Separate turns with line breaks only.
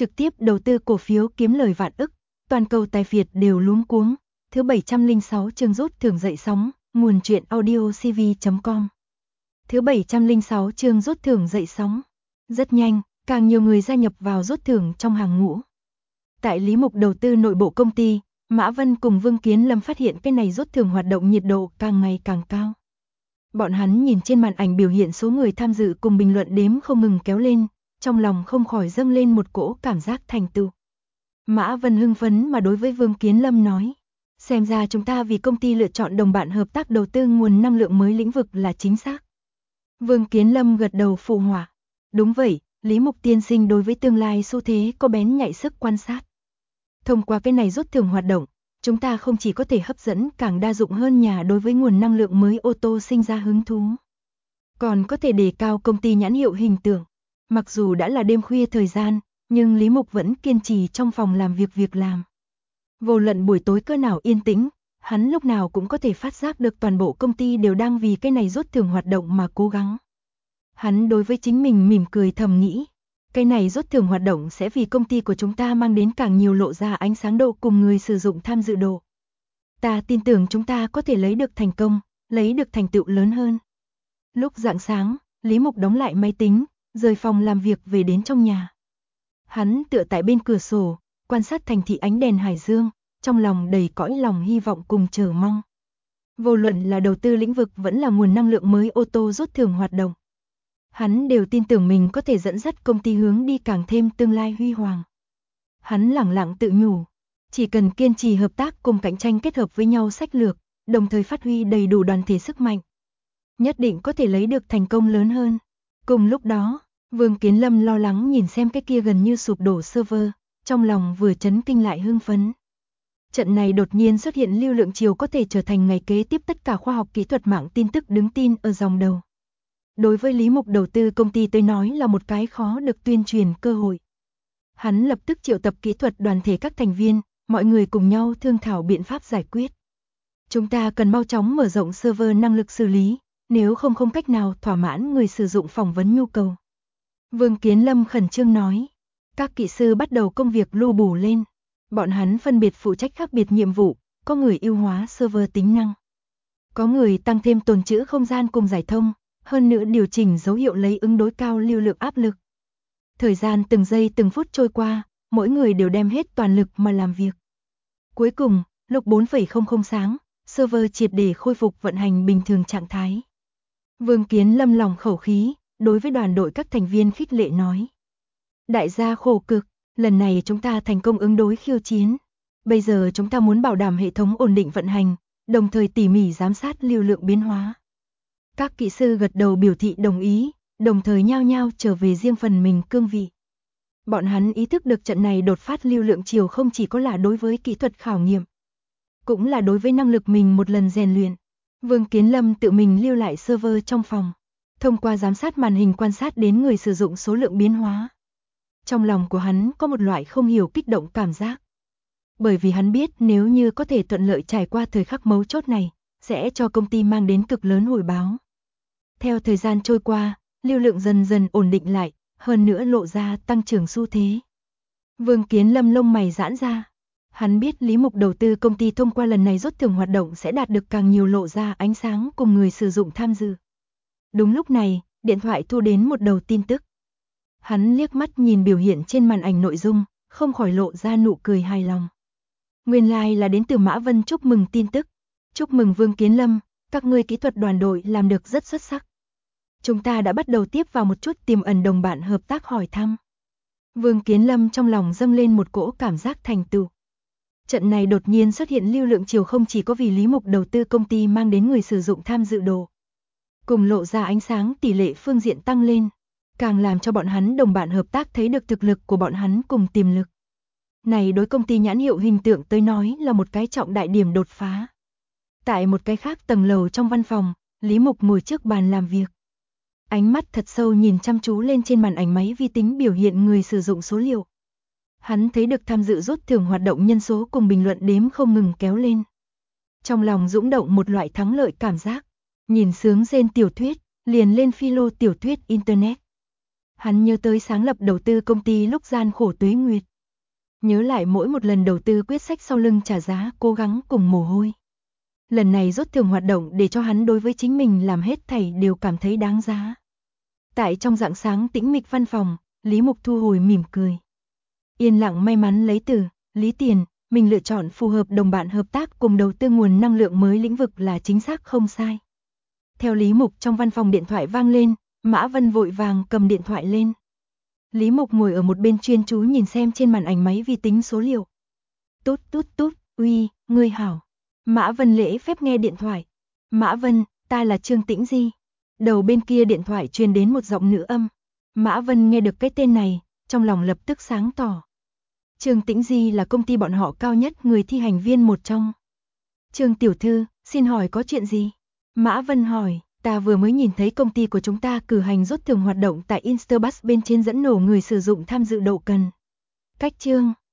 trực tiếp đầu tư cổ phiếu kiếm lời vạn ức, toàn cầu tài phiệt đều luống cuống. Thứ 706 chương rút thưởng dậy sóng, nguồn truyện audio cv.com. Thứ 706 chương rút thưởng dậy sóng. Rất nhanh, càng nhiều người gia nhập vào rút thưởng trong hàng ngũ. Tại Lý Mục đầu tư nội bộ công ty, Mã Vân cùng Vương Kiến Lâm phát hiện cái này rút thưởng hoạt động nhiệt độ càng ngày càng cao. Bọn hắn nhìn trên màn ảnh biểu hiện số người tham dự cùng bình luận đếm không ngừng kéo lên, trong lòng không khỏi dâng lên một cỗ cảm giác thành tựu. Mã Vân hưng phấn mà đối với Vương Kiến Lâm nói, xem ra chúng ta vì công ty lựa chọn đồng bạn hợp tác đầu tư nguồn năng lượng mới lĩnh vực là chính xác. Vương Kiến Lâm gật đầu phụ họa. Đúng vậy, Lý Mục tiên sinh đối với tương lai xu thế có bén nhạy sức quan sát. Thông qua cái này rút thưởng hoạt động, chúng ta không chỉ có thể hấp dẫn càng đa dụng hơn nhà đối với nguồn năng lượng mới ô tô sinh ra hứng thú, còn có thể đề cao công ty nhãn hiệu hình tượng. Mặc dù đã là đêm khuya thời gian, nhưng Lý Mục vẫn kiên trì trong phòng làm việc làm. Vô luận buổi tối cỡ nào yên tĩnh, hắn lúc nào cũng có thể phát giác được toàn bộ công ty đều đang vì cái này rút thưởng hoạt động mà cố gắng. Hắn đối với chính mình mỉm cười thầm nghĩ, cái này rút thưởng hoạt động sẽ vì công ty của chúng ta mang đến càng nhiều lộ ra ánh sáng độ cùng người sử dụng tham dự độ. Ta tin tưởng chúng ta có thể lấy được thành công, lấy được thành tựu lớn hơn. Lúc rạng sáng, Lý Mục đóng lại máy tính, rời phòng làm việc về đến trong nhà. Hắn tựa tại bên cửa sổ, quan sát thành thị ánh đèn hải dương, trong lòng đầy cõi lòng hy vọng cùng chờ mong. Vô luận là đầu tư lĩnh vực vẫn là nguồn năng lượng mới ô tô rút thưởng hoạt động, hắn đều tin tưởng mình có thể dẫn dắt công ty hướng đi càng thêm tương lai huy hoàng. Hắn lẳng lặng tự nhủ, chỉ cần kiên trì hợp tác cùng cạnh tranh kết hợp với nhau sách lược, đồng thời phát huy đầy đủ đoàn thể sức mạnh, nhất định có thể lấy được thành công lớn hơn. Cùng lúc đó, Vương Kiến Lâm lo lắng nhìn xem cái kia gần như sụp đổ server, trong lòng vừa chấn kinh lại hưng phấn. Trận này đột nhiên xuất hiện lưu lượng chiều có thể trở thành ngày kế tiếp tất cả khoa học kỹ thuật mạng tin tức đứng tin ở dòng đầu. Đối với Lý Mục đầu tư công ty tới nói là một cái khó được tuyên truyền cơ hội. Hắn lập tức triệu tập kỹ thuật đoàn thể các thành viên, mọi người cùng nhau thương thảo biện pháp giải quyết. Chúng ta cần mau chóng mở rộng server năng lực xử lý, nếu không cách nào thỏa mãn người sử dụng phỏng vấn nhu cầu. Vương Kiến Lâm khẩn trương nói. Các kỹ sư bắt đầu công việc lu bù lên. Bọn hắn phân biệt phụ trách khác biệt nhiệm vụ, có người ưu hóa server tính năng, có người tăng thêm tồn trữ không gian cùng giải thông, hơn nữa điều chỉnh dấu hiệu lấy ứng đối cao lưu lượng áp lực. Thời gian từng giây từng phút trôi qua, mỗi người đều đem hết toàn lực mà làm việc. Cuối cùng, lúc 4:00 sáng, server triệt để khôi phục vận hành bình thường trạng thái. Vương Kiến Lâm lòng khẩu khí, đối với đoàn đội các thành viên khích lệ nói. Đại gia khổ cực, lần này chúng ta thành công ứng đối khiêu chiến. Bây giờ chúng ta muốn bảo đảm hệ thống ổn định vận hành, đồng thời tỉ mỉ giám sát lưu lượng biến hóa. Các kỹ sư gật đầu biểu thị đồng ý, đồng thời nhao nhao trở về riêng phần mình cương vị. Bọn hắn ý thức được trận này đột phát lưu lượng chiều không chỉ có là đối với kỹ thuật khảo nghiệm, cũng là đối với năng lực mình một lần rèn luyện. Vương Kiến Lâm tự mình lưu lại server trong phòng, thông qua giám sát màn hình quan sát đến người sử dụng số lượng biến hóa. Trong lòng của hắn có một loại không hiểu kích động cảm giác. Bởi vì hắn biết nếu như có thể thuận lợi trải qua thời khắc mấu chốt này, sẽ cho công ty mang đến cực lớn hồi báo. Theo thời gian trôi qua, lưu lượng dần dần ổn định lại, hơn nữa lộ ra tăng trưởng xu thế. Vương Kiến Lâm lông mày giãn ra. Hắn biết Lý Mục đầu tư công ty thông qua lần này rút thưởng hoạt động sẽ đạt được càng nhiều lộ ra ánh sáng cùng người sử dụng tham dự. Đúng lúc này, điện thoại thu đến một đầu tin tức. Hắn liếc mắt nhìn biểu hiện trên màn ảnh nội dung, không khỏi lộ ra nụ cười hài lòng. Nguyên lai là đến từ Mã Vân chúc mừng tin tức. Chúc mừng Vương Kiến Lâm, các ngươi kỹ thuật đoàn đội làm được rất xuất sắc. Chúng ta đã bắt đầu tiếp vào một chút tiềm ẩn đồng bạn hợp tác hỏi thăm. Vương Kiến Lâm trong lòng dâng lên một cỗ cảm giác thành tựu. Trận này đột nhiên xuất hiện lưu lượng chiều không chỉ có vì Lý Mục đầu tư công ty mang đến người sử dụng tham dự độ, cùng lộ ra ánh sáng tỷ lệ phương diện tăng lên, càng làm cho bọn hắn đồng bạn hợp tác thấy được thực lực của bọn hắn cùng tiềm lực. Này đối công ty nhãn hiệu hình tượng tới nói là một cái trọng đại điểm đột phá. Tại một cái khác tầng lầu trong văn phòng, Lý Mục ngồi trước bàn làm việc. Ánh mắt thật sâu nhìn chăm chú lên trên màn ảnh máy vi tính biểu hiện người sử dụng số liệu. Hắn thấy được tham dự rút thưởng hoạt động nhân số cùng bình luận đếm không ngừng kéo lên. Trong lòng dũng động một loại thắng lợi cảm giác, nhìn sướng rên tiểu thuyết, liền lên philo tiểu thuyết internet. Hắn nhớ tới sáng lập đầu tư công ty lúc gian khổ tuế nguyệt. Nhớ lại mỗi một lần đầu tư quyết sách sau lưng trả giá, cố gắng cùng mồ hôi. Lần này rốt thưởng hoạt động để cho hắn đối với chính mình làm hết thảy đều cảm thấy đáng giá. Tại trong rạng sáng tĩnh mịch văn phòng, Lý Mục thu hồi mỉm cười. Yên lặng may mắn lấy từ Lý Tiền, mình lựa chọn phù hợp đồng bạn hợp tác cùng đầu tư nguồn năng lượng mới lĩnh vực là chính xác không sai. Theo Lý Mục trong văn phòng điện thoại vang lên, Mã Vân vội vàng cầm điện thoại lên. Lý Mục ngồi ở một bên chuyên chú nhìn xem trên màn ảnh máy vi tính số liệu. Tút tút tút, uy, ngươi hảo. Mã Vân lễ phép nghe điện thoại. Mã Vân, ta là Trương Tĩnh Di. Đầu bên kia điện thoại truyền đến một giọng nữ âm. Mã Vân nghe được cái tên này, trong lòng lập tức sáng tỏ. Trương Tĩnh Di là công ty bọn họ cao nhất người thi hành viên một trong. Trương tiểu thư, xin hỏi có chuyện gì? Mã Vân hỏi, ta vừa mới nhìn thấy công ty của chúng ta cử hành rốt thưởng hoạt động tại Instabus bên trên dẫn nổ người sử dụng tham dự độ cần. Cách Trương